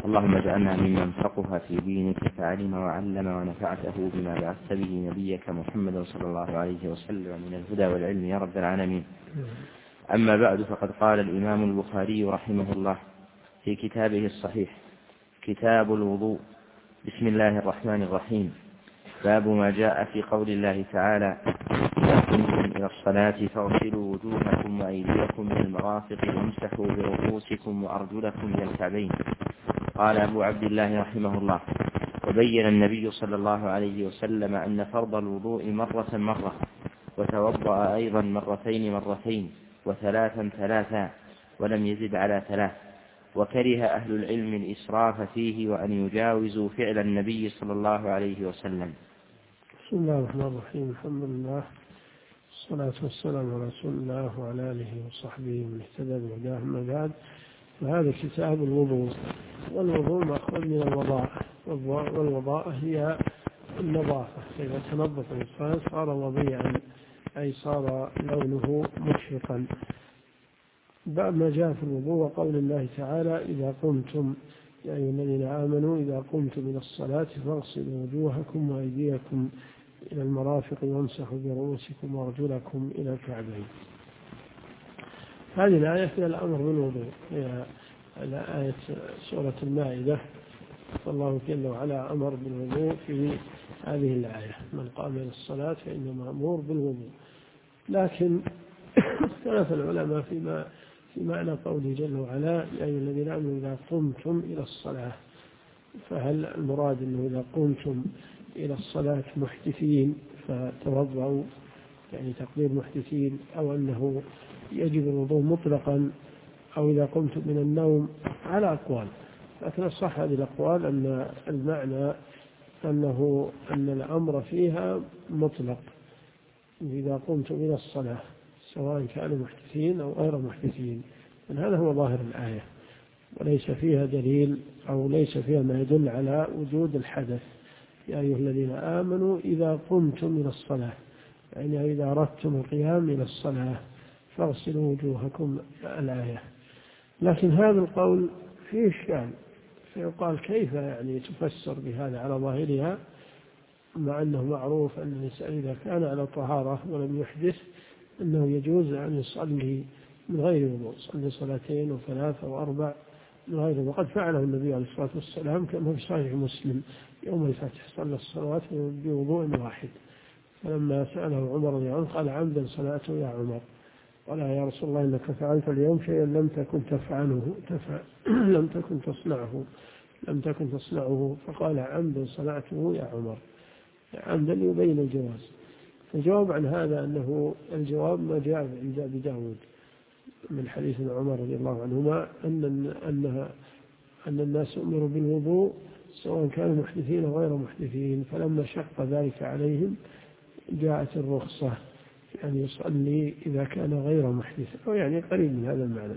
اللهم اجعلنا ممن فقه في دينك فعلم وعلم ونفعته بما بعثت به نبيك محمد صلى الله عليه وسلم من الهدى والعلم يا رب العالمين. أما بعد، فقد قال الإمام البخاري رحمه الله في كتابه الصحيح كتاب الوضوء: بسم الله الرحمن الرحيم. باب ما جاء في قول الله تعالى: إذا قمتم إلى الصلاة فاغسلوا وجوهكم وأيديكم من المرافق وامسحوا برؤوسكم وأرجلكم إلى الكعبين. قال أبو عبد الله رحمه الله: وبين النبي صلى الله عليه وسلم أن فرض الوضوء مرة وتوضأ أيضا مرتين وثلاثا ولم يزد على 3. وكره أهل العلم الإسراف فيه وأن يجاوزوا فعل النبي صلى الله عليه وسلم. بسم الله الرحمن الرحيم. الحمد لله والصلاة والسلام على رسول الله وعلى آله وصحبه من اهتدى بهداه. أما بعد، فهذا كتاب الوضوء، والوضوء مأخوذ من الوضاءة، والوضاءة هي النظافة. إذا تنظف الإنسان صار وضيعا، أي صار لونه مشرقا. بعد ما جاء في الوضوء وقول الله تعالى: إذا قمتم يا أيها الذين آمنوا إذا قمتم إلى الصلاة فاغسلوا وجوهكم وأيديكم إلى المرافق وامسحوا برؤوسكم وأرجلكم إلى الكعبين. هذه الآية فيها الأمر بالوضوء، هي آية سورة المائدة، فالله جل وعلا أمر بالوضوء في هذه الآية: من قام إلى الصلاة فإنما مأمور بالوضوء. لكن اختلف العلماء في معنى قوله جل وعلا: يا أيها الذين آمنوا إذا قمتم إلى الصلاة، فهل المراد أنه إذا قمتم إلى الصلاة محدثين فتوضعوا، يعني تقدير محدثين، أو أنه يجب الوضوء مطلقا، أو إذا قمتم من النوم؟ على أقوال، لكن الصح هذه الأقوال أن المعنى أن الأمر فيها مطلق، إذا قمتم إلى الصلاة سواء كانوا محدثين أو غير محدثين. هذا هو ظاهر الآية، وليس فيها دليل أو ليس فيها ما يدل على وجود الحدث. يا أيها الذين آمنوا إذا قمتم إلى الصلاة، يعني إذا أردتم القيام إلى الصلاة فاغسلوا وجوهكم، الآية. لكن هذا القول فيه إشكال، فيقال كيف يعني تفسر بهذا على ظاهرها، مع أنه معروف أن الإنسان إذا كان على طهارة ولم يحدث أنه يجوز أن يصلي من غير وضوء، يصلي 2 و3 و4 من غير وضوء. وقد فعله النبي عليه الصلاة والسلام كما في صحيح مسلم يوم الفتح، صلى الصلوات بوضوء واحد، فلما سأله عمر رضي الله عنه قال: عمدا صلاته يا عمر؟ قال: يا رسول الله إنك فعلت اليوم شيئا لم تكن تصنعه. فقال: عمدا صنعته يا عمر، عمدا يبين الجواز. الجواب عن هذا أنه الجواب ما جاء عند أبي داود من حديث عمر رضي الله عنهما أن الناس أمروا بالوضوء سواء كانوا محدثين أو غير محدثين، فلما شق ذلك عليهم جاءت الرخصة، يعني يصلي إذا كان غير محدث، أو يعني قريب من هذا المعنى.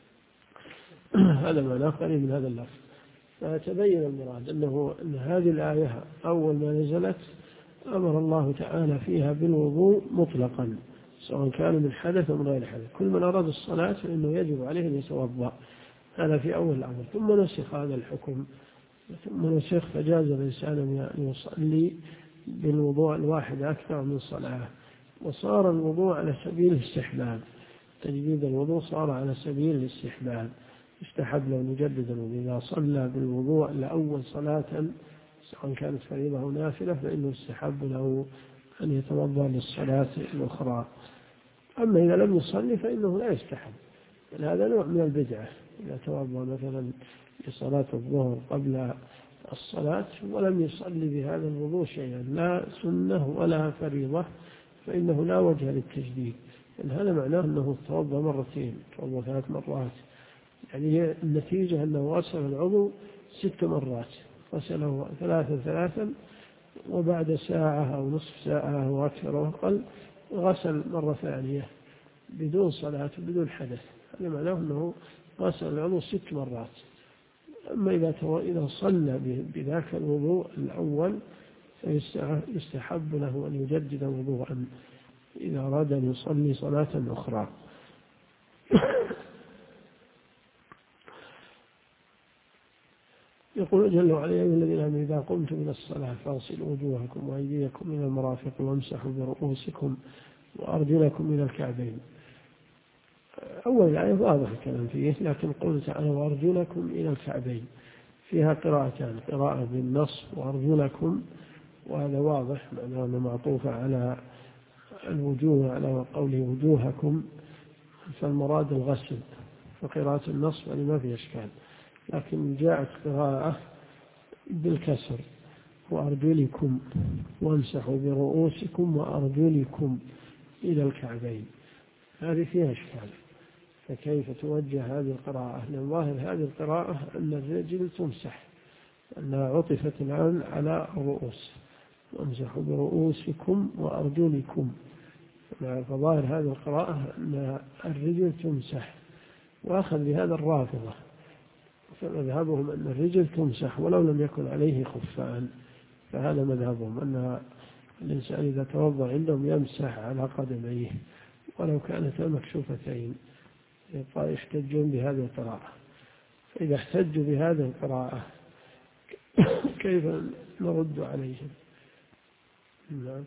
هذا معناه قريب من هذا اللفظ. فتبين المراد أن هذه الآية أول ما نزلت أمر الله تعالى فيها بالوضوء مطلقا، سواء كان من حدث أو من غير حدث. كل من أراد الصلاة فإنه يجب عليه أن يتوضأ، هذا في أول الأمر. ثم نسخ هذا الحكم، فجاز الإنسان أن يصلي بالوضوء الواحد أكثر من صلاة، وصار الوضوء على سبيل الاستحباب. تجديد الوضوء صار على سبيل الاستحباب، يستحب له أن يجدد الوضوء. إذا صلى بالوضوء لأول صلاة سواء كانت فريضة أو نافلة فإنه يستحب له أن يتوضأ للصلاة الأخرى. أما إذا لم يصلي فإنه لا يستحب، هذا نوع من البدعة. إذا توضأ مثلا لصلاة الظهر قبل الصلاة ولم يصلي بهذا الوضوء شيئا، لا سنة ولا فريضة، فإنه لا وجه للتجديد. هذا معناه أنه توضأ مرتين، توضأ 3 مرات، يعني النتيجة أنه غسل العضو 6 مرات، غسله 3 وبعد ساعة أو نصف ساعة أو أكثر أو أقل غسل مرة ثانية بدون صلاة وبدون حدث. هذا معناه أنه غسل العضو 6 مرات. أما إذا صلى بذاك الوضوء الأول فيستحب له أن يجدد وضوءا إذا أراد أن يصلي صلاة أخرى. يقول جل وعلا: يا أيها الذين آمنوا إذا قمتم إلى الصلاة فاغسلوا وجوهكم وأيديكم إلى المرافق وامسحوا برؤوسكم وأرجلكم إلى الكعبين. أول الآية واضح الكلام فيه، لكن قوله تعالى: وأرجلكم إلى الكعبين فيها قراءتان: قراءة بالنص وأرجلكم، وهذا واضح معناه أنه معطوفة على الوجوه، على قوله وجوهكم، فالمراد الغسل، فقراءة النص يعني ما في إشكال. لكن جاءت قراءة بالكسر: وأرجلكم وامسحوا برؤوسكم وأرجلكم إلى الكعبين، هذه فيها إشكال. فكيف توجه هذه القراءة؟ لأن ظاهر هذه القراءة أن الرجل تمسح، أنها عطفت الآن على الرؤوس: وامسحوا برؤوسكم وأرجلكم، فظاهر هذه القراءة أن الرجل تمسح، وأخذ بهذا الرافضة، فمذهبهم أن الرجل تمسح ولو لم يكن عليه خفان، فهذا مذهبهم، أن الإنسان إذا توضأ عندهم يمسح على قدميه ولو كانتا مكشوفتين، يحتجون بهذه القراءة. فإذا احتجوا بهذه القراءة كيف نرد عليهم؟ نعم.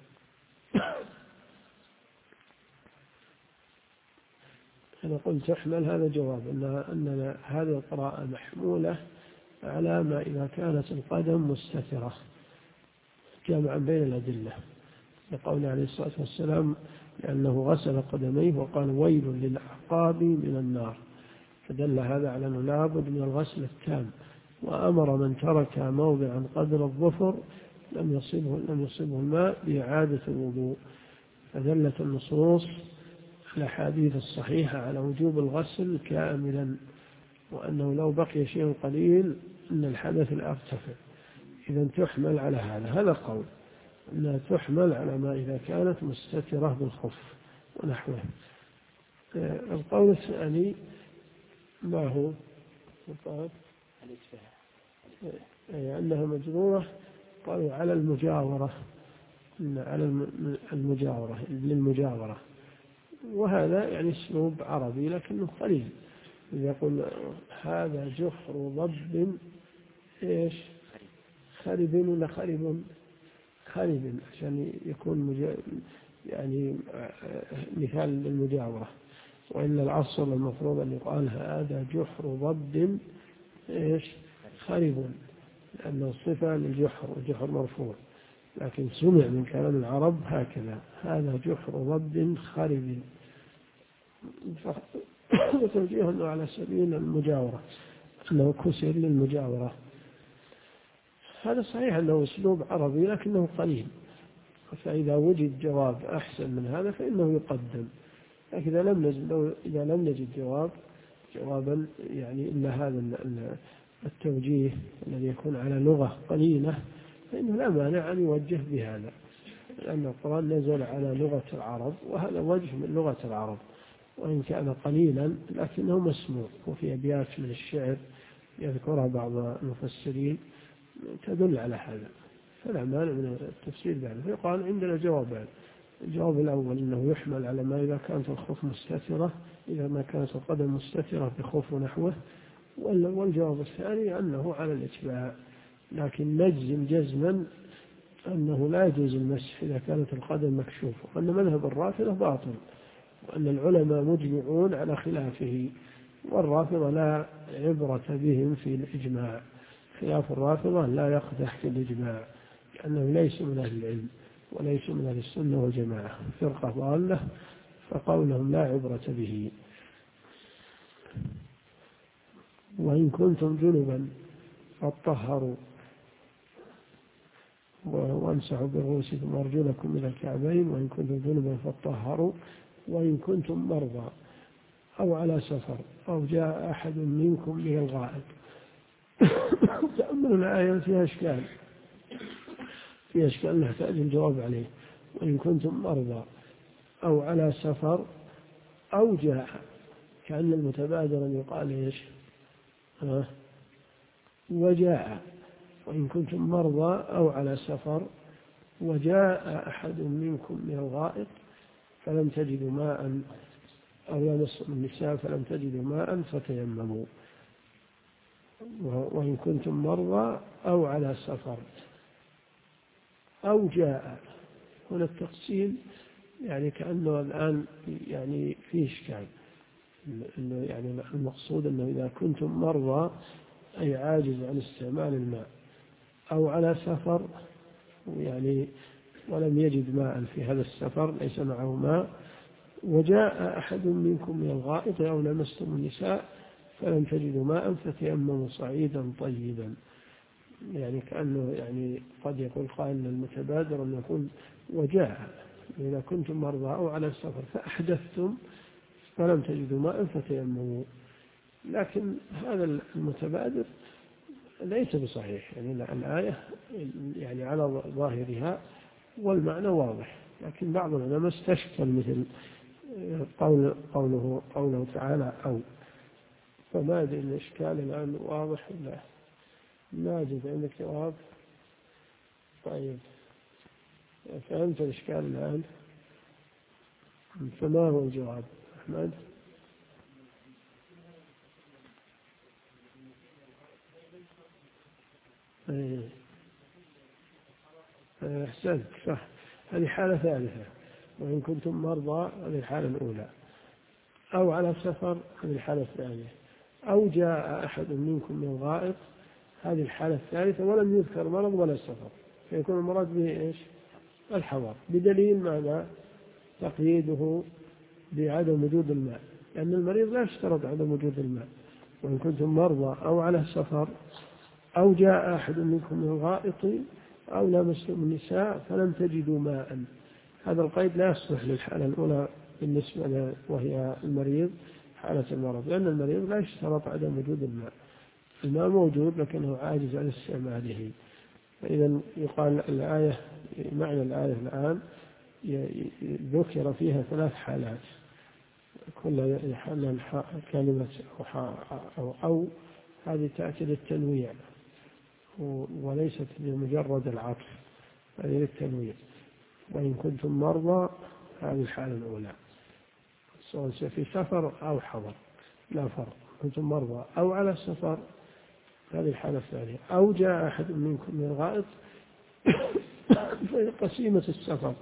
أنا قلت تحمل، هذا جواب أن هذه القراءة محمولة على ما إذا كانت القدم مستترة، جمعا بين الأدلة، لقول عليه الصلاة والسلام: لأنه غسل قدميه وقال: ويل للأعقاب من النار، فدل هذا على أنه لابد من الغسل التام، وأمر من ترك موضعا قدر الظفر لم يصبه الماء بإعادة الوضوء. فدلت النصوص الأحاديث الصحيحة على وجوب الغسل كاملا، وأنه لو بقي شيء قليل أن الحدث الأرتفع. إذا تحمل على هذا قول، أنها تحمل على ما إذا كانت مستترة بالخف ونحوه. القول الثاني ما هو؟ أنها مجرورة، قالوا على المجاورة، على المجاورة للمجاورة، وهذا يعني اسلوب عربي لكنه قليل. يقول: هذا جحر ضب إيش خرب ولا خرب، عشان يكون يعني مثال للمجاورة. وإن الأصل المفروض أن يقال: هذا جحر ضب إيش خرب، لأنه صفة للجحر، والجحر مرفوع، لكن سمع من كلام العرب هكذا: هذا جحر ضب خرب، وتوجيه أنه على سبيل المجاورة، أنه كسر للمجاورة. هذا صحيح أنه أسلوب عربي لكنه قليل، فإذا وجد جواب أحسن من هذا فإنه يقدم. لكن إذا لم نجد جوابا يعني إلا هذا التوجيه الذي يكون على لغة قليلة، فإنه لا مانع أن يوجه بهذا، لأن القرآن نزل على لغة العرب، وهذا وجه من لغة العرب، وإن كان قليلا لكنه مسموع. وفي أبيات من الشعر يذكرها بعض المفسرين تدل على هذا، فلا مانع من التفسير بهذا. فيقال عندنا جوابان: الجواب الأول أنه يحمل على ما إذا كانت الخف مستترة، إذا ما كانت القدم مستترة بخف ونحوه، والجواب الثاني أنه على الإتباع، لكن نجزم جزما أنه لا يجوز المسح إذا كانت القدم مكشوفة، وأن مذهب الرافضة باطل، وأن العلماء مجمعون على خلافه، والرافضة لا عبرة بهم في الإجماع. خلاف الرافضة لا يقدح في الإجماع، لأنه ليس من أهل العلم وليس من أهل السنة والجماعة، فرقة ضالة، فقولهم لا عبرة به. وإن كنتم جنبا فاطهروا وامسحوا برؤوسكم وارجلكم إلى الكعبين، وإن كنتم جنبا فاطهروا، وإن كنتم مرضى أو على سفر أو جاء أحد منكم من الغائط. تأملوا الآية فيها إشكال نحتاج الجواب عليه. وإن كنتم مرضى أو على سفر أو جاء، كأن المتبادر أن يقال إيش وجاء. وإن كنتم مرضى أو على سفر وجاء أحد منكم من الغائط فلم تجدوا ماء، أو يمس النساء فلم تجدوا ماء فتيمموا. وإن كنتم مرضى أو على سفر أو جاء. هنا التقسيم يعني كأنه الآن يعني فيه إشكال، إنه يعني المقصود أنه إذا كنتم مرضى أي عاجز عن استعمال الماء، أو على سفر يعني ولم يجد ماء في هذا السفر، ليس معه ماء، وجاء أحد منكم من الغائط أو لمستم النساء فلم تجدوا ماء فتيمموا صعيدا طيبا. يعني كأنه يعني قد يقول قائل المتبادر أن يقول وجاء إذا كنتم مرضى أو على السفر فأحدثتم فلم تجدوا ماء فتيمموا. لكن هذا المتبادر ليس بصحيح، يعني الآية يعني على ظاهرها والمعنى واضح، لكن بعض العلماء استشكل مثل قوله تعالى أو. فما أدري الإشكال الآن واضح ولا ماجد عندك جواب؟ طيب فهمت الإشكال الآن؟ فما هو الجواب أحمد؟ أحسنت صح، هذه حالة ثالثة. وإن كنتم مرضى هذه الحالة الأولى، أو على سفر هذه الحالة الثانية، أو جاء أحد منكم من الغائط هذه الحالة الثالثة، ولم يذكر مرض ولا سفر، فيكون المراد به إيش؟ الحضر، بدليل ماذا؟ تقييده بعدم وجود الماء، لأن المريض لا يشترط عدم وجود الماء. وإن كنتم مرضى أو على سفر أو جاء أحد منكم من الغائط أو لمستم النساء فلم تجدوا ماء، هذا القيد لا يصلح للحالة الأولى بالنسبة له وهي المريض حالة المرض، لأن المريض لا يشترط عدم وجود الماء، الماء موجود لكنه عاجز عن استعماله. فإذا يقال الآية معنى الآية الآن ذكر فيها ثلاث حالات، كل كلمة أو هذه تأتي للتنويع وليست لمجرد العطف، هذه للتنويع. وإن كنتم مرضى هذه الحالة الأولى سواء في سفر أو حضر لا فرق، كنتم مرضى أو على السفر هذه الحالة الثانية، أو جاء أحد منكم من الغائط قسيمة السفر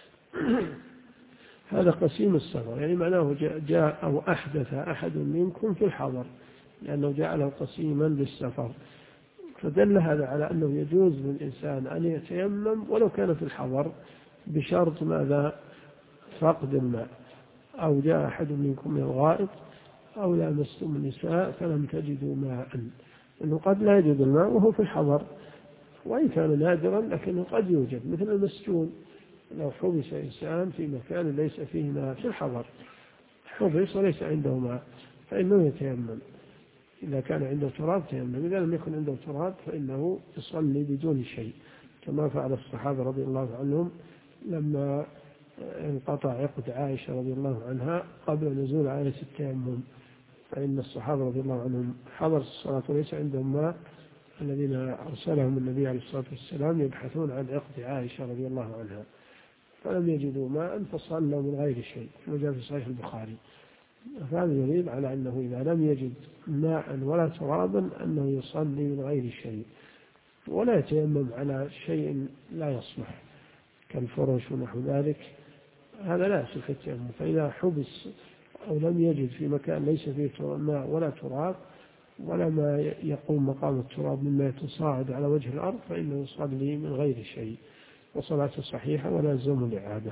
هذا قسيم السفر، يعني معناه جاء أو أحدث أحد منكم في الحضر، لأنه جعله قسيما للسفر، فدل هذا على أنه يجوز للإنسان أن يتيمم ولو كان في الحضر بشرط ماذا؟ فقد الماء. أو جاء أحد منكم من الغائط أو لامستم النساء فلم تجدوا ماء، أنه قد لا يجد الماء وهو في الحضر، وإن كان نادرا لكنه قد يوجد، مثل المسجون لو حبس إنسان في مكان ليس فيه ماء في الحضر، حبس وليس عنده ماء فإنه يتيمم، إذا كان عنده تراب تيمم، إذا لم يكن عنده تراب فإنه يصلي بدون شيء، كما فعل الصحابة رضي الله عنهم لما انقطع عقد عائشة رضي الله عنها قبل نزول آية التيمم، فإن الصحابة رضي الله عنهم حضر الصلاة وليس عندهم ماء، الذين أرسلهم النبي عليه الصلاة والسلام يبحثون عن عقد عائشة رضي الله عنها فلم يجدوا ماء فصلوا من غير شيء، كما جاء في صحيح البخاري. فهذا يدل على أنه إذا لم يجد ماء ولا ترابا أنه يصلي من غير شيء، ولا يتيمم على شيء لا يصلح كالفرش ونحو ذلك، هذا لا يصح التيمم. فإذا حبس أو لم يجد في مكان ليس فيه ماء ولا تراب ولا ما يقوم مقام التراب مما يتصاعد على وجه الأرض فإنه يصلي من غير شيء وصلاته صحيحة ولا يلزم الإعادة.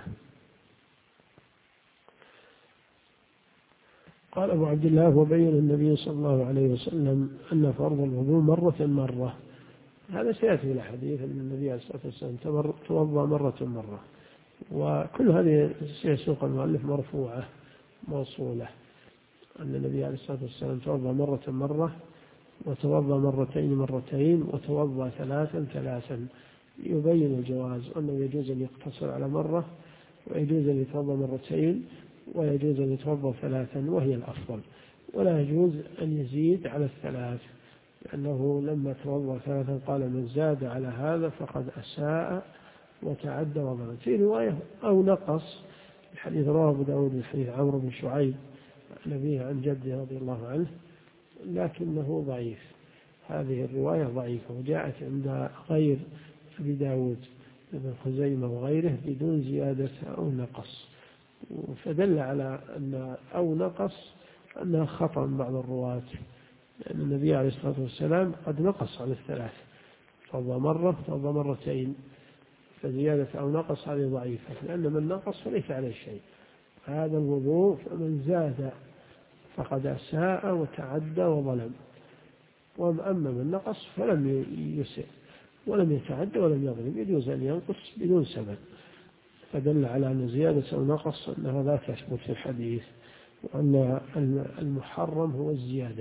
قال أبو عبد الله وبين النبي صلى الله عليه وسلم أن فرض الوضوء مرة، هذا سيأتي إلى حديث أن النبي عليه الصلاة والسلام توضأ مرة، وكل هذه سيسوق المؤلف مرفوعة موصولة، أن النبي عليه الصلاة والسلام توضأ مرة وتوضأ مرتين وتوضأ ثلاثا، يبين الجواز أنه يجوز أن يقتصر على مرة، ويجوز أن يتوضأ مرتين، ويجوز أن يتوضأ ثلاثا وهي الأفضل، ولا يجوز أن يزيد على الثلاث، لأنه لما توضأ ثلاثا قال من زاد على هذا فقد أساء وتعدى وظلم. في رواية أو نقص، الحديث رواه أبو داود من حديث عمرو بن شعيب عن أبيه عن جده رضي الله عنه، لكنه ضعيف. هذه الرواية ضعيفة، وجاءت عند غير أبي داود ابن خزيمة وغيره بدون زيادة أو نقص، فدل على أن أو نقص أنها خطأ من بعض الرواة، لأن النبي عليه الصلاة والسلام قد نقص على الثلاث، توضأ مرة توضأ مرتين، فزيادة أو نقص هذه ضعيفة، لأن من نقص فليس عليه شيء. هذا الوضوء فمن زاد فقد أساء وتعدى وظلم، وأما من نقص فلم يسئ ولم يتعدى ولم يظلم، يجوز أن ينقص بدون سبب، فدل على أن زيادة أو نقص أنها لا تثبت في الحديث، وأن المحرم هو الزيادة.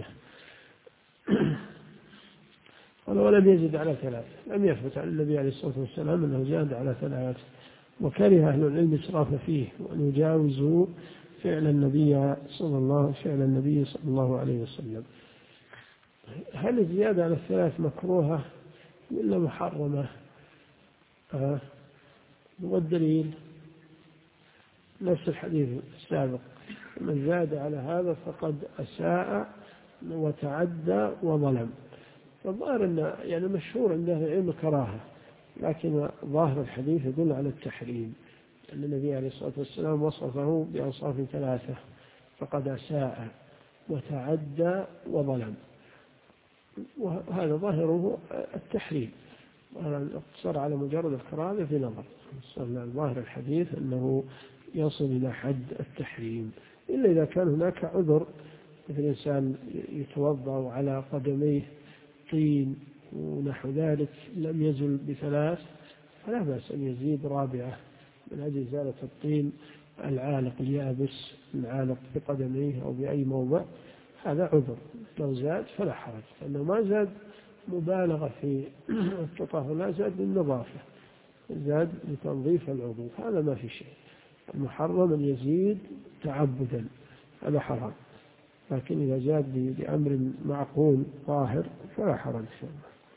ولم يزد على ثلاث، لم يثبت عن النبي عليه الصلاة والسلام أنه زاد على ثلاث، وكره أهل العلم إسراف فيه وأن يجاوزوا فعل النبي صلى الله عليه وسلم. هل الزيادة على الثلاث مكروهة ولا محرمة؟ والدليل نفس الحديث السابق، من زاد على هذا فقد أساء وتعدى وظلم. فالظاهر أن يعني مشهور عند أهل العلم كراهة، لكن ظاهر الحديث يدل على التحريم، أن النبي عليه الصلاة والسلام وصفه بأوصاف ثلاثة، فقد أساء وتعدى وظلم، وهذا ظاهره التحريم. الاقتصار على مجرد الكراهة في نظر، ظاهر الحديث أنه يصل إلى حد التحريم، إلا إذا كان هناك عذر، مثل الإنسان يتوضأ على قدميه طين ونحو ذلك لم يزل بثلاث، فلا بأس أن يزيد رابعة من أجل إزالة الطين العالق اليابس العالق بقدميه أو بأي موضع، هذا عذر. لو زاد فلا حرج، لأنه ما زاد مبالغة في التطهر، لا زاد للنظافة، زاد لتنظيف العضو، هذا ما في شيء. المحرم أن يزيد تعبدا، هذا حرام، لكن إذا زاد بأمر معقول ظاهر فلا حرج فيه.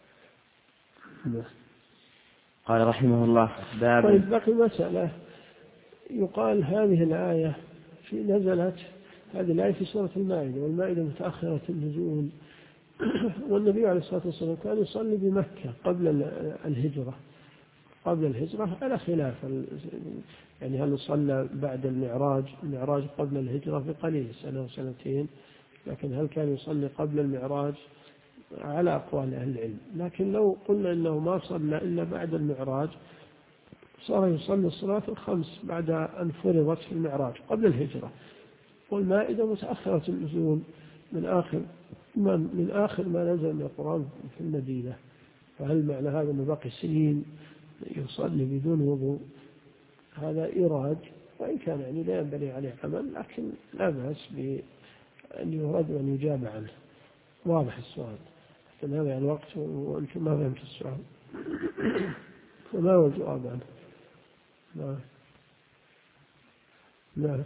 قال رحمه الله باب. طيب، بقي مسألة، يقال هذه الآية نزلت هذه الآية في سورة المائدة، والمائدة متأخرة النزول، والنبي عليه الصلاة والسلام كان يصلي بمكة قبل الهجرة على خلاف، يعني هل صلى بعد المعراج قبل الهجرة بقليل سنة وسنتين، لكن هل كان يصلي قبل المعراج على أقوال أهل العلم. لكن لو قلنا إنه ما صلى إلا بعد المعراج، صار يصلي الصلاة الخمس بعد أن فرضت في المعراج قبل الهجرة، والمائدة متأخرة النزول من آخر ما نزل من القرآن في المدينة، فهل معنى هذا أنه باقي سنين يصلي بدون وضوء؟ هذا إيراد، وإن كان يعني لا ينبني عليه عمل، لكن لا بأس بأن يرد وأن يجاب عنه. واضح السؤال؟ هذا يعني الوقت وأنتم ما فهمت السؤال فما هو الجواب عنه؟ لا.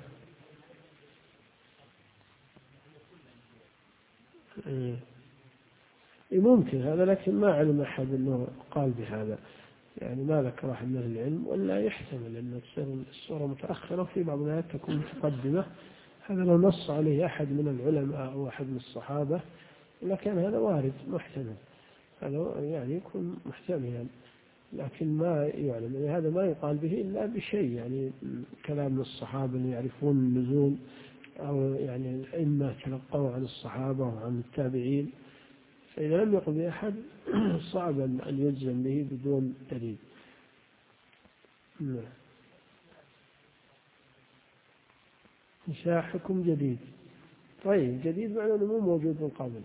ممكن هذا، لكن ما علم أحد أنه قال بهذا، يعني ما ذكر أحد من العلم، ولا يحتمل أن السورة متأخرة وفي بعض الآيات تكون متقدمة. هذا لو نص عليه أحد من العلماء أو أحد من الصحابة لكان هذا وارد محتمل، هذا يعني يكون محتملا، لكن ما يعلم، يعني هذا ما يقال به إلا بشيء، يعني كلام الصحابة اللي يعرفون النزول، أو يعني الأئمة تلقوا عن الصحابة وعن التابعين، فإذا لم يقل بأحد صعب أن يجزم به بدون دليل. إنشاء حكم جديد. طيب، جديد معناه أنه مو موجود من قبل،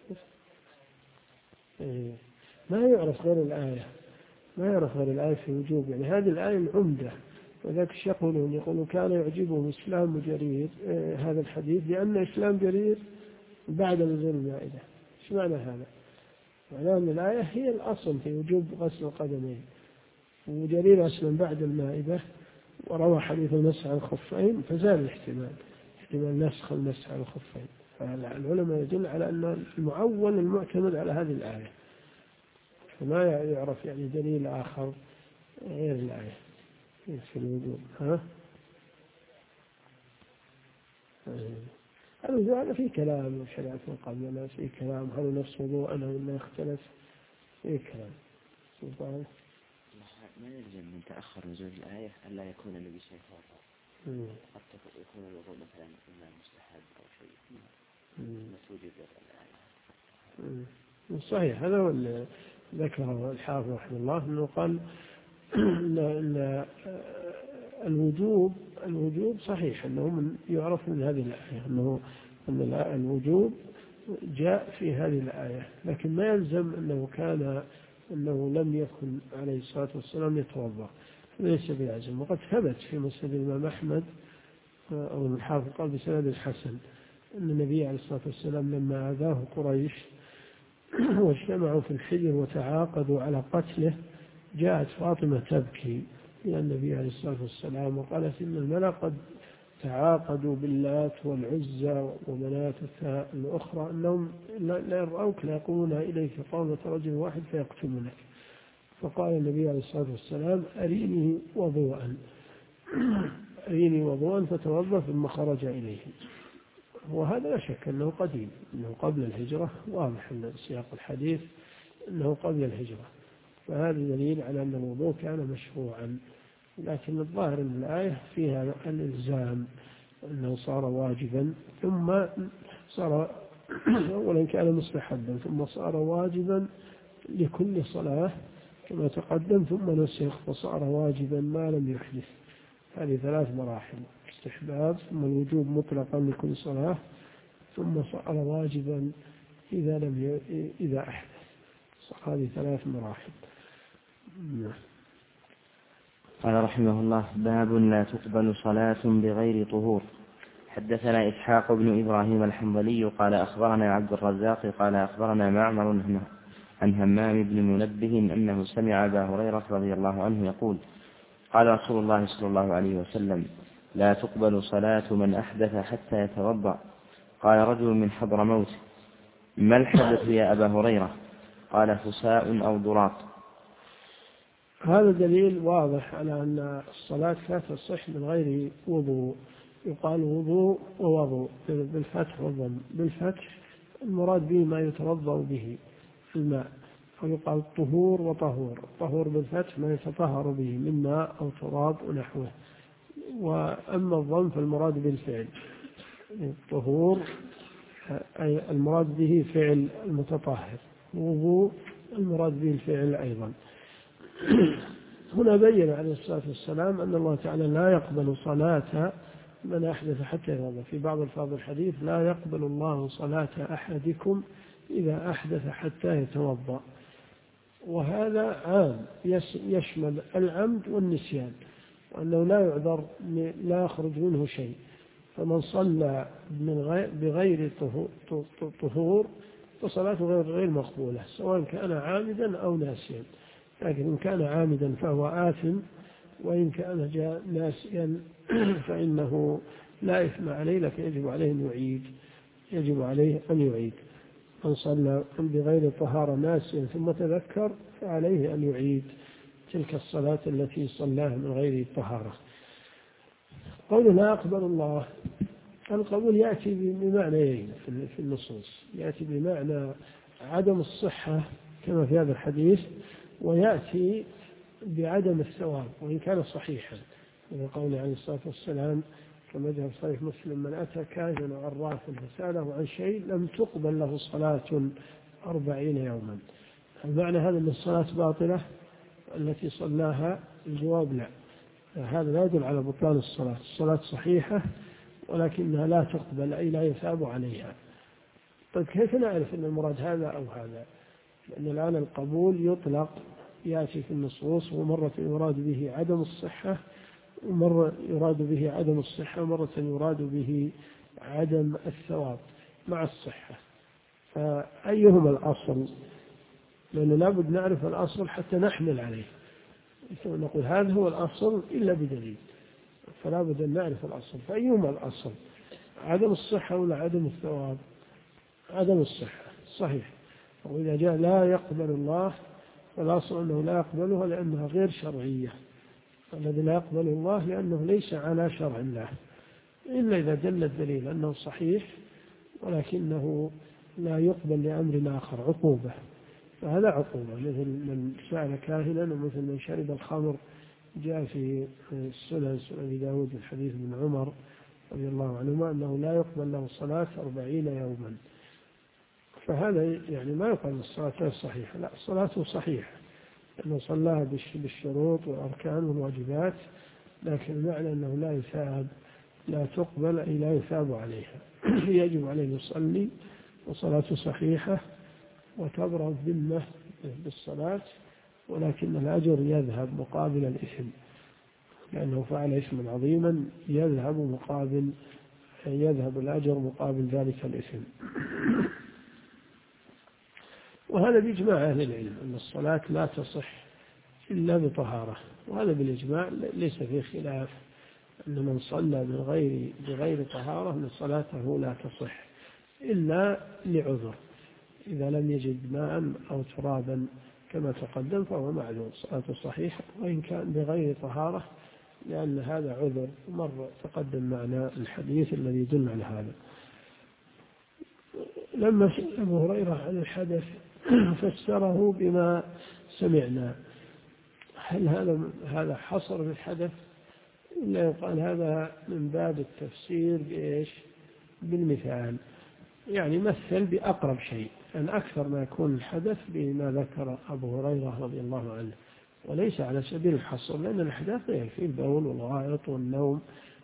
ما يعرف غير الآية في وجوب، يعني هذه الآية العمدة. وذلك يقولون كان يعجبهم إسلام جرير، هذا الحديث، لأن إسلام جرير بعد نزول المائدة. إيش معنى هذا؟ معناه أن الآية هي الأصل في وجوب غسل القدمين، وجرير أسلم بعد المائدة وروى حديث المسح على الخفين، فزال احتمال نسخ المسح على الخفين. فالعلماء يدل على أن المعول المعتمد على هذه الآية، فما يعرف يعني دليل آخر غير الآية في الوجوب. هذا في كلام شريعة من قبلنا، في كلام هل نفس وضوءنا ولا يختلف، في كلام سلطان. ما يلزم من تأخر نزول الآية ألا يكون النبي صلى الله عليه وسلم قد يكون الوضوء مثلا إما مستحب أو شيء ما توجد الآية. صحيح، هذا هو اللي ذكره الحافظ رحمه الله، أنه قال إن الوجوب صحيح أنه يعرف من هذه الآية أن الوجوب جاء في هذه الآية، لكن ما يلزم أنه لم يكن عليه الصلاة والسلام يتوضأ، ليس بلازم. وقد ثبت في مسند الإمام أحمد أو الحافظ قال بسند الحسن أن النبي عليه الصلاة والسلام لما آذاه قريش واجتمعوا في الحجر وتعاقدوا على قتله، جاءت فاطمة تبكي إلى النبي عليه الصلاة والسلام وقالت إن الملأ قد تعاقدوا باللات والعزى ومناة الأخرى أنهم لا يرأوك لا يقومون إليك قومة رجل واحد فيقتلونك. فقال النبي عليه الصلاة والسلام أريني وضوءا فتوضأ ثم خرج إليهم. وهذا لا شك أنه قديم، أنه قبل الهجرة، واضح أن سياق الحديث أنه قبل الهجرة، فهذا دليل على أن الوضوء كان مشروعا. لكن الظاهر أن الآية فيها الإلزام أنه صار واجبا، ثم صار أولا كان مستحبا ثم صار واجبا لكل صلاة كما تقدم، ثم نسخ فصار واجبا ما لم يحدث. هذه 3 مراحل: استحباب، ثم الوجوب مطلقا لكل صلاة، ثم صار واجبا إذا أحدث. هذه 3 مراحل. قال رحمه الله: باب لا تقبل صلاة بغير طهور. حدثنا إسحاق بن إبراهيم الحنظلي قال أخبرنا عبد الرزاق قال أخبرنا معمر عن همام بن منبه أنه سمع أبا هريرة رضي الله عنه يقول: قال رسول الله صلى الله عليه وسلم: لا تقبل صلاة من أحدث حتى يتوضأ. قال رجل من حضرموت: ما الحدث يا أبا هريرة؟ قال: فساء أو ضراط. هذا دليل واضح على أن الصلاة لا تصح من غير وضوء. يقال وضوء ووضوء بالفتح والضم. بالفتح المراد به ما يتوضأ به في الماء، ويقال طهور وطهور. الطهور بالفتح ما يتطهر به من ماء أو تراب ونحوه. وأما الضم فالمراد بالفعل. الطهور أي المراد به فعل المتطهر، وضوء المراد به الفعل أيضا. هنا بين عليه الصلاة والسلام أن الله تعالى لا يقبل صلاة من أحدث حتى يتوضأ. في بعض ألفاظ الحديث: لا يقبل الله صلاة أحدكم إذا أحدث حتى يتوضأ. وهذا عام يشمل العمد والنسيان، وأنه لا يعذر، لا يخرج منه شيء. فمن صلى بغير طهور فصلاته غير مقبولة، سواء كان عامدا أو ناسيا. لكن إن كان عامدا فهو آثم، وإن كان ناسيا فإنه لا إثم عليه، لكن يجب عليه أن يعيد. من صلى بغير طهارة ناسيا ثم تذكر فعليه أن يعيد تلك الصلاة التي صلاها من غير طهارة. قوله لا يقبل الله، القبول يأتي بمعنيين في النصوص: يأتي بمعنى عدم الصحة كما في هذا الحديث، ويأتي بعدم الثواب وإن كان صحيحا. قوله عليه الصلاة والسلام كما جاء في صحيح مسلم: من أتى كاهنا أو عرافا فسأله عن شيء لم تقبل له صلاة 40 يوما. المعنى هذا أن الصلاة باطلة التي صلاها؟ الجواب لا، هذا لا يدل على بطلان الصلاة. الصلاة صحيحة ولكنها لا تقبل، أي لا يثاب عليها. طيب كيف نعرف أن المراد هذا أو هذا؟ لأن الآن القبول يطلق، يأتي في النصوص، ومرة يراد به عدم الصحة، ومرة يراد به عدم الصحة، ومرة يراد به عدم الثواب مع الصحة. فأيهما الأصل؟ لأنه لابد نعرف الأصل حتى نحمل عليه. نقول هذا هو الأصل إلا بدليل، فلا بد أن نعرف الأصل. فأيهما الأصل؟ عدم الصحة ولا عدم الثواب؟ عدم الصحة صحيح. وإذا جاء لا يقبل الله فالأصل أنه لا يقبلها لأنها غير شرعية. الذي لا يقبل الله لأنه ليس على شرع الله، إلا إذا دل الدليل أنه صحيح ولكنه لا يقبل لأمر آخر عقوبة، فهذا عقوبة، مثل من سأل كاهنا ومثل من شرب الخمر. جاء في السنن أبي داود من حديث ابن عمر رضي الله عنهما أنه لا يقبل له الصلاة 40 يوما. فهذا يعني ما يقال الصلاة غير صحيحة، لا، الصلاة صحيحة لأنه صلاها بالشروط والأركان والواجبات، لكن المعنى أنه لا يثاب، لا تقبل أي لا يثاب عليها. يجب عليه يصلي وصلاته صحيحة وتبرأ الذمة بالصلاة، ولكن الأجر يذهب مقابل الإثم، لأنه فعل إثما عظيما يذهب الأجر مقابل ذلك الإثم. وهذا بإجماع أهل العلم أن الصلاة لا تصح إلا بطهارة، وهذا بالإجماع ليس فيه خلاف أن من صلى بغير طهارة أن صلاته لا تصح إلا لعذر، إذا لم يجد ماء أو ترابا كما تقدم فهو معذور، صلاته صحيحة وإن كان بغير طهارة، لأن هذا عذر مر تقدم معنا الحديث الذي يدل على هذا. لما سئل أبو هريرة عن الحدث فسره بما سمعنا. هل هذا حصر بالحدث إلا يقال هذا من باب التفسير بإيش؟ بالمثال، يعني مثل بأقرب شيء، أن أكثر ما يكون الحدث بما ذكر أبو هريرة رضي الله عنه، وليس على سبيل الحصر، لأن الأحداث في البول والغائط والنوم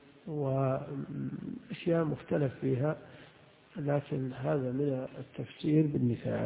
وأشياء مختلف فيها، لكن هذا من التفسير بالمثال.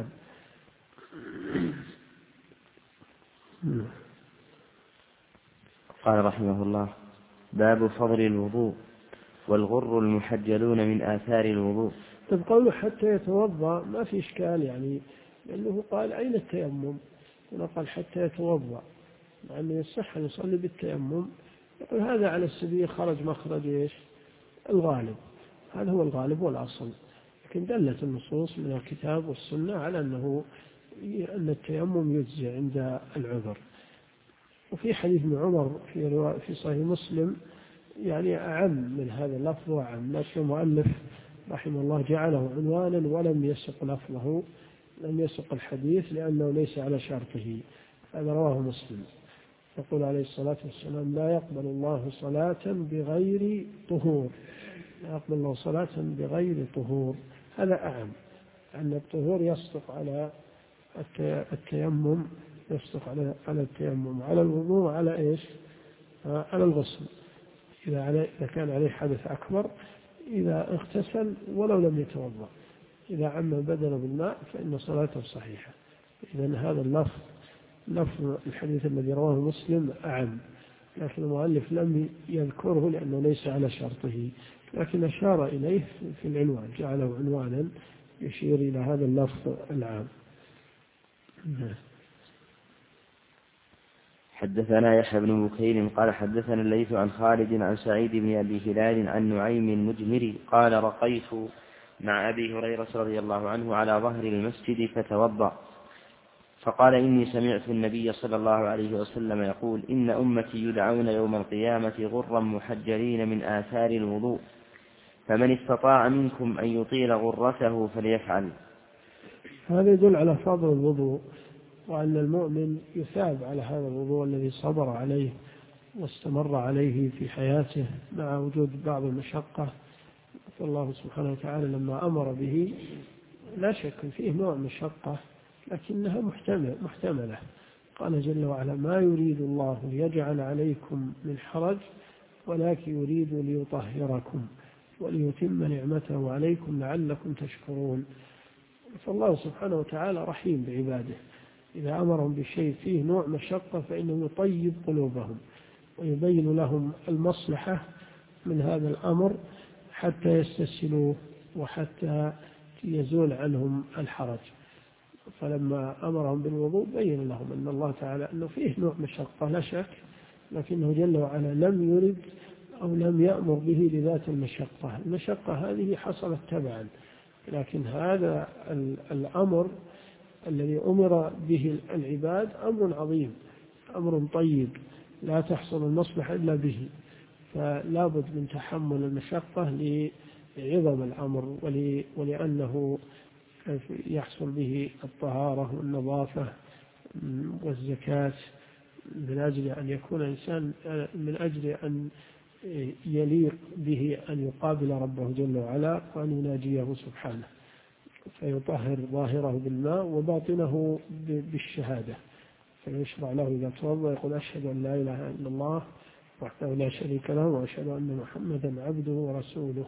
قال رحمه الله: باب فضل الوضوء والغر المحجلون من آثار الوضوء. طيب، قوله حتى يتوضأ ما في إشكال، يعني لأنه قال أين التيمم؟ هنا قال حتى يتوضأ، لأنه يصح أن يصلي بالتيمم، يقول هذا على السبيل خرج مخرج إيش؟ الغالب، هذا هو الغالب والأصل، لكن دلت النصوص من الكتاب والسنة على أن التيمم يجزي عند العذر. وفي حديث ابن عمر في صحيح مسلم يعني أعم من هذا اللفظ وأعم، لكن المؤلف رحمه الله جعله عنوانا ولم يسق لفظه، لم يسق الحديث لأنه ليس على شرطه، هذا رواه مسلم. يقول عليه الصلاة والسلام: لا يقبل الله صلاة بغير طهور، لا يقبل الله صلاة بغير طهور، هذا أعم، أن الطهور يصدق على التيمم، يصدق على التيمم، على الوضوء، على إيش؟ على الغسل، إذا كان عليه حدث أكبر، إذا اغتسل ولو لم يتوضأ، إذا عم بدل بالماء فإن صلاته صحيحة. إذن هذا لفظ الحديث الذي رواه مسلم أعم، لكن المؤلف لم يذكره لأنه ليس على شرطه، لكن أشار إليه في العنوان، جعله عنوانا يشير إلى هذا اللفظ العام. حدثنا يحيى بن بكير قال حدثنا الليث عن خالد عن سعيد بن أبي هلال عن نعيم المجمري قال: رقيت مع أبي هريرة رضي الله عنه على ظهر المسجد فتوضأ، فقال: إني سمعت النبي صلى الله عليه وسلم يقول: إن أمتي يدعون يوم القيامة غرا محجلين من آثار الوضوء، فمن استطاع منكم أن يطيل غرته فليفعل. هذا يدل على فضل الوضوء، وأن المؤمن يثاب على هذا الوضوء الذي صبر عليه واستمر عليه في حياته مع وجود بعض المشقة، فالله سبحانه وتعالى لما أمر به لا شك فيه نوع مشقة لكنها محتملة. قال جل وعلا: ما يريد الله ليجعل عليكم من حرج ولكن يريد ليطهركم وليتم نعمته عليكم لعلكم تشكرون. فالله سبحانه وتعالى رحيم بعباده، إذا أمرهم بشيء فيه نوع مشقة فإنه يطيب قلوبهم ويبين لهم المصلحة من هذا الأمر حتى يستسهلوه وحتى يزول عنهم الحرج. فلما أمرهم بالوضوء بين لهم أن الله تعالى أنه فيه نوع مشقة لا شك، لكنه جل وعلا لم يرد أو لم يأمر به لذات المشقة هذه حصلت تبعا، لكن هذا الأمر الذي أمر به العباد أمر عظيم، أمر طيب لا تحصل المصلحة إلا به، فلا بد من تحمل المشقة عظم الأمر ولأنه يحصل به الطهارة والنظافة والزكاة، من أجل أن يكون الإنسان من أجل أن يليق به أن يقابل ربه جل وعلا وأن يناجيه سبحانه، فيطهر ظاهره بالماء وباطنه بالشهادة. فيشرع له إذا توضأ يقول أشهد أن لا إله إلا الله وحده لا شريك له وأشهد أن محمدا عبده ورسوله.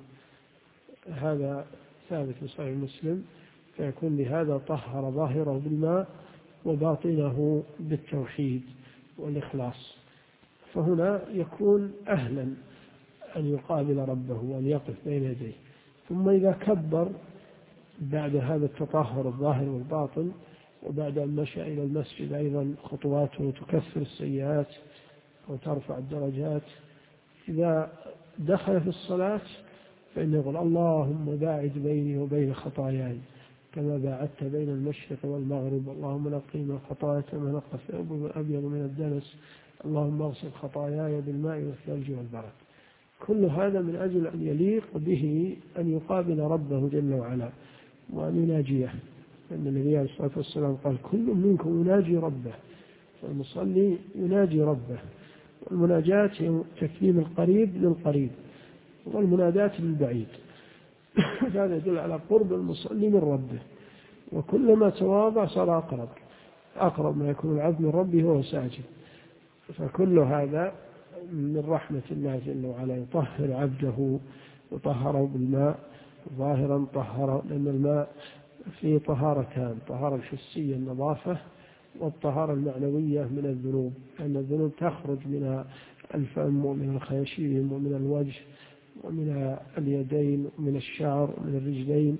هذا ثابت في صحيح مسلم. فيكون بهذا طهر ظاهره بالماء وباطنه بالتوحيد والإخلاص، فهنا يكون أهلا أن يقابل ربه وأن يقف بين يديه. ثم إذا كبر بعد هذا التطهر الظاهر والباطن، وبعد أن مشى إلى المسجد أيضا خطواته تكفر السيئات وترفع الدرجات، إذا دخل في الصلاة فإنه يقول اللهم باعد بيني وبين خطاياي كما باعدت بين المشرق والمغرب، اللهم نقني من خطاياي كما نقى الثوب الأبيض من الدنس، اللهم اغسل خطاياي بالماء والثلج والبرد. كل هذا من أجل أن يليق به أن يقابل ربه جل وعلا وأن يناجيه، لأن النبي عليه الصلاة والسلام قال كل منكم يناجي ربه، فالمصلي يناجي ربه. والمناجاة هي تكليم القريب للقريب والمناداة للبعيد. هذا يدل على قرب المصلي من ربه، وكلما تواضع صار أقرب ما يكون العبد من ربه وهو ساجد. فكل هذا من رحمة الله جل وعلا، يطهر عبده يطهره بالماء ظاهرا طهره، لأن الماء فيه طهارتان: طهارة الحسية النظافة، والطهارة المعنوية من الذنوب، لأن الذنوب تخرج من الفم ومن الخياشيم ومن الوجه ومن اليدين ومن الشعر ومن الرجلين،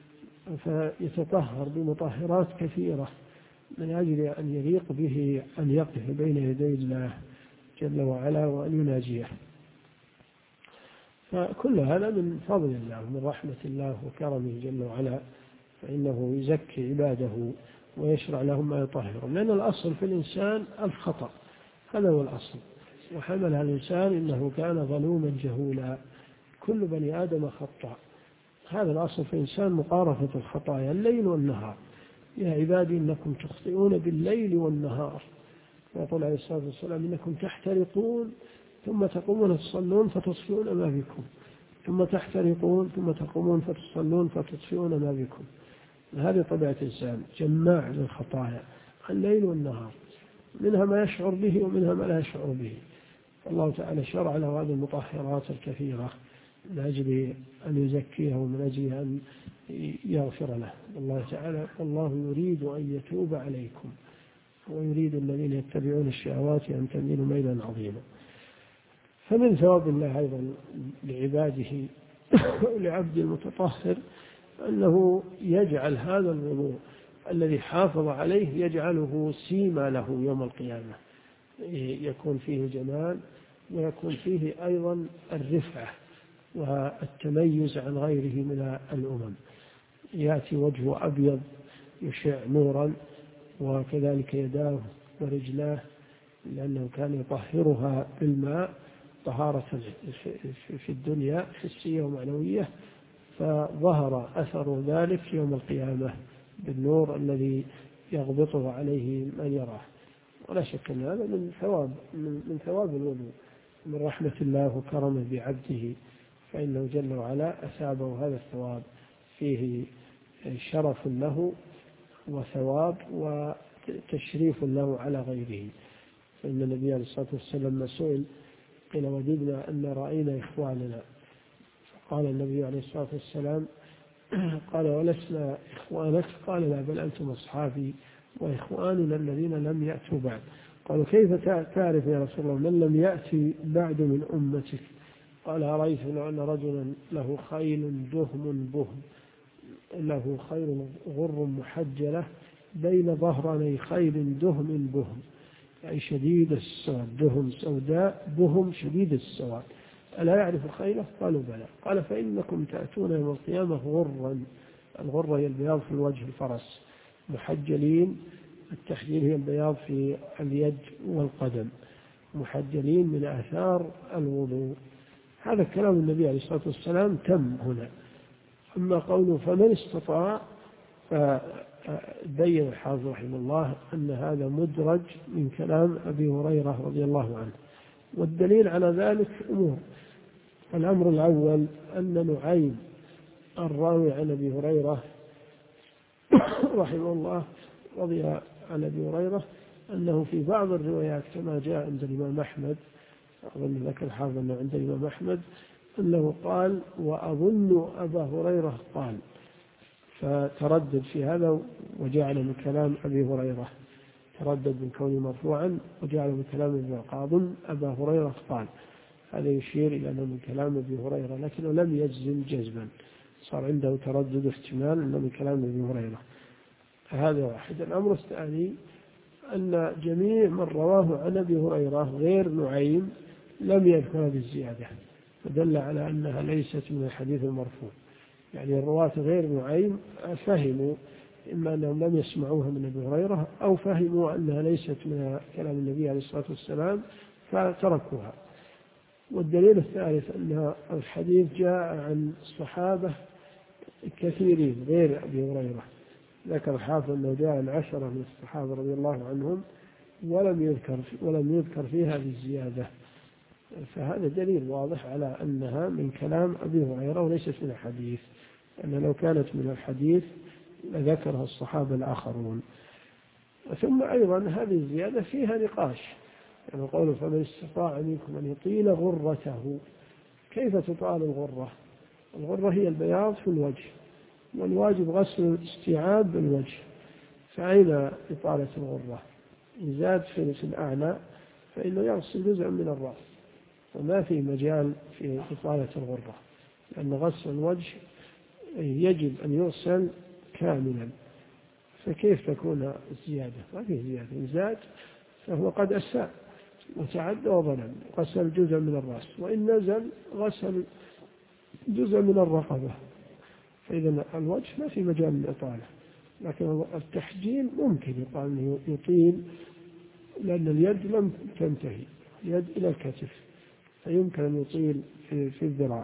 فيتطهر بمطهرات كثيرة من أجل أن يليق به أن يقف بين يدي الله جل وعلا وأن يناجيه. فكل هذا من فضل الله ومن رحمة الله وكرمه جل وعلا، فإنه يزكي عباده ويشرع لهم ما يطهرهم، لأن الأصل في الإنسان الخطأ، هذا هو الأصل. وحملها الإنسان إنه كان ظلوما جهولا، كل بني آدم خطأ. هذا الأصل في الإنسان مقارفة الخطايا الليل والنهار. يا عبادي إنكم تخطئون بالليل والنهار، ويقول عليه الصلاة والسلام إنكم تحترقون ثم تقومون تصلون فتصفئون ما بكم، ثم تحترقون ثم تقومون فتصلون فتطفئون ما بكم. هذه طبيعة الإنسان، جماع للخطايا الليل والنهار، منها ما يشعر به ومنها ما لا يشعر به. الله تعالى شرع له هذه المطهرات الكثيرة من أجل أن يزكيه ومن أجل أن يغفر له. الله تعالى والله يريد أن يتوب عليكم ويريد الذين يتبعون الشهوات أن تميلوا ميلا عظيما. فمن ثواب الله أيضا لعباده ولعبد المتطهر أنه يجعل هذا الوضوء الذي حافظ عليه يجعله سيما له يوم القيامة، يكون فيه جمال ويكون فيه أيضا الرفعة والتميز عن غيره من الأمم. يأتي وجهه أبيض يشع نورا، وكذلك يداه ورجلاه، لأنه كان يطهرها بالماء طهارة في الدنيا حسية ومعنوية، فظهر أثر ذلك يوم القيامة بالنور الذي يغبطه عليه من يراه. ولا شك أن هذا من ثواب الوضوء، من رحمة الله وكرمه بعبده، فإنه جل وعلا أثابه هذا الثواب، فيه شرف له وثواب وتشريف له على غيره. فإن النبي عليه الصلاة والسلام لما سئل قيل وددنا أن رأينا إخواننا، فقال النبي عليه الصلاة والسلام قال ولسنا إخوانك؟ قال لا، بل أنتم أصحابي وإخواننا الذين لم يأتوا بعد. قالوا كيف تعرف يا رسول الله من لم يأتي بعد من أمتك؟ قال أرأيت لو أن رجلا له خيل دهم بهم، له خيل غر محجلة بين ظهراني خيل دهم بهم، أي شديد السواد، دهم سوداء بهم شديد السواد، ألا يعرف خيله؟ قالوا بلى. قال فإنكم تأتون يوم القيامة غرا، الغرة هي البياض في الوجه الفرس، محجلين، التحجيل هي البياض في اليد والقدم، محجلين من آثار الوضوء. هذا كلام النبي عليه الصلاة والسلام تم هنا. أما قوله فمن استطاع، فبين الحافظ رحمه الله أن هذا مدرج من كلام أبي هريرة رضي الله عنه. والدليل على ذلك أمور. الأمر الأول أن نعيم الراوي عن أبي هريرة رحمه الله رضي عن أبي هريرة أنه في بعض الروايات كما جاء عند الإمام أحمد، أظن ذكر الحافظ أنه عند الإمام أحمد أنه قال وأظن أبا هريرة قال، فتردد في هذا وجعل من كلام أبي هريرة، تردد من كونه مرفوعا وجعل من كلام ابن أظن أبا هريرة قال. هذا يشير إلى أنه من كلام أبي هريرة، لكنه لم يجزم جزما، صار عنده تردد احتمال أنه من كلام أبي هريرة. هذا واحد. الأمر الثاني أن جميع من رواه عن أبي هريرة غير نعيم لم يذكر هذه الزيادة، فدل على أنها ليست من الحديث المرفوع. يعني الرواة غير نعيم فهموا إما أنهم لم يسمعوها من أبي هريرة أو فهموا أنها ليست من كلام النبي عليه الصلاة والسلام فتركوها. والدليل الثالث أن الحديث جاء عن الصحابة كثيرين غير أبي هريرة. ذكر الحافظ أنه جاء عن 10 من الصحابة رضي الله عنهم ولم يذكر فيها هذه الزيادة، فهذا دليل واضح على أنها من كلام أبي هريرة وليست من الحديث، لأن لو كانت من الحديث لذكرها الصحابة الآخرون. ثم أيضا هذه الزيادة فيها نقاش، يعني قوله فمن استطاع منكم أن يطيل غرته. كيف تطال الغرة؟ الغرة هي البياض في الوجه، والواجب غسل الاستيعاب بالوجه، فأين إطالة الغرة؟ يزاد في الأعنى فإنه يغسل جزء من الرأس، وما في مجال في إطالة الغرة، لأن غسل الوجه يجب أن يغسل كاملا، فكيف تكون الزيادة؟ ما في زيادة. إن زاد فهو قد أساء وتعدى وظلم، غسل جزء من الرأس، وإن نزل غسل جزء من الرقبة، فإذا الوجه ما في مجال للإطالة. لكن التحجيل ممكن يقال أنه يطيل، لأن اليد لم تنتهي، اليد إلى الكتف، فيمكن أن يطيل في الذراع.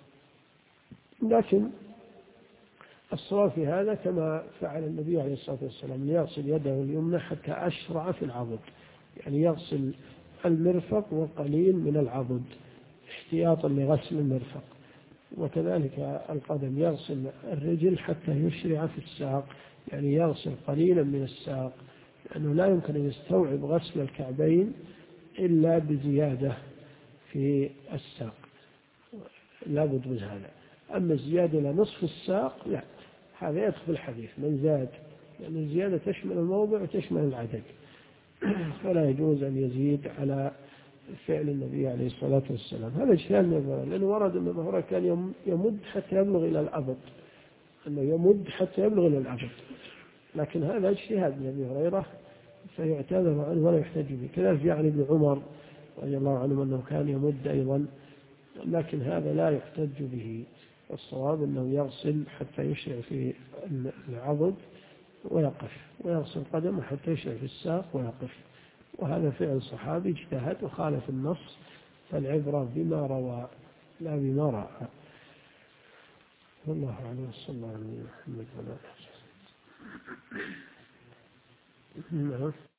لكن الصواب في هذا كما فعل النبي عليه الصلاة والسلام، يغسل يده اليمنى حتى أشرع في العضد، يعني يغسل المرفق وقليل من العضد احتياطا لغسل المرفق. وكذلك القدم يغسل الرجل حتى يشرع في الساق، يعني يغسل قليلا من الساق، لأنه لا يمكن أن يستوعب غسل الكعبين إلا بزيادة في الساق، لا بد من هذا. أما الزيادة إلى نصف الساق لا، هذا يدخل الحديث من زاد، لأن الزيادة تشمل الموضع وتشمل العدد، فلا يجوز أن يزيد على فعل النبي عليه الصلاة والسلام. هذا اجتهاد من أبي هريرة، لأنه ورد أن أبي هريرة كان يمد حتى يبلغ إلى الأبد، أنه يمد حتى يبلغ إلى الأبد، لكن هذا اجتهاد من أبي هريرة فيعتذر عنه ولا يحتج به. كذلك يعني ابن عمر رضي الله عنه أنه كان يمد أيضا، لكن هذا لا يحتج به. الصواب أنه يغسل حتى يشرع في العضد ويقف، ويغسل قدمه حتى يشرع في الساق ويقف. وهذا فعل صحابي اجتهد وخالف النص، فالعبرة بما روى لا بما رأى. والله أعلم. صلى الله عليه وسلم.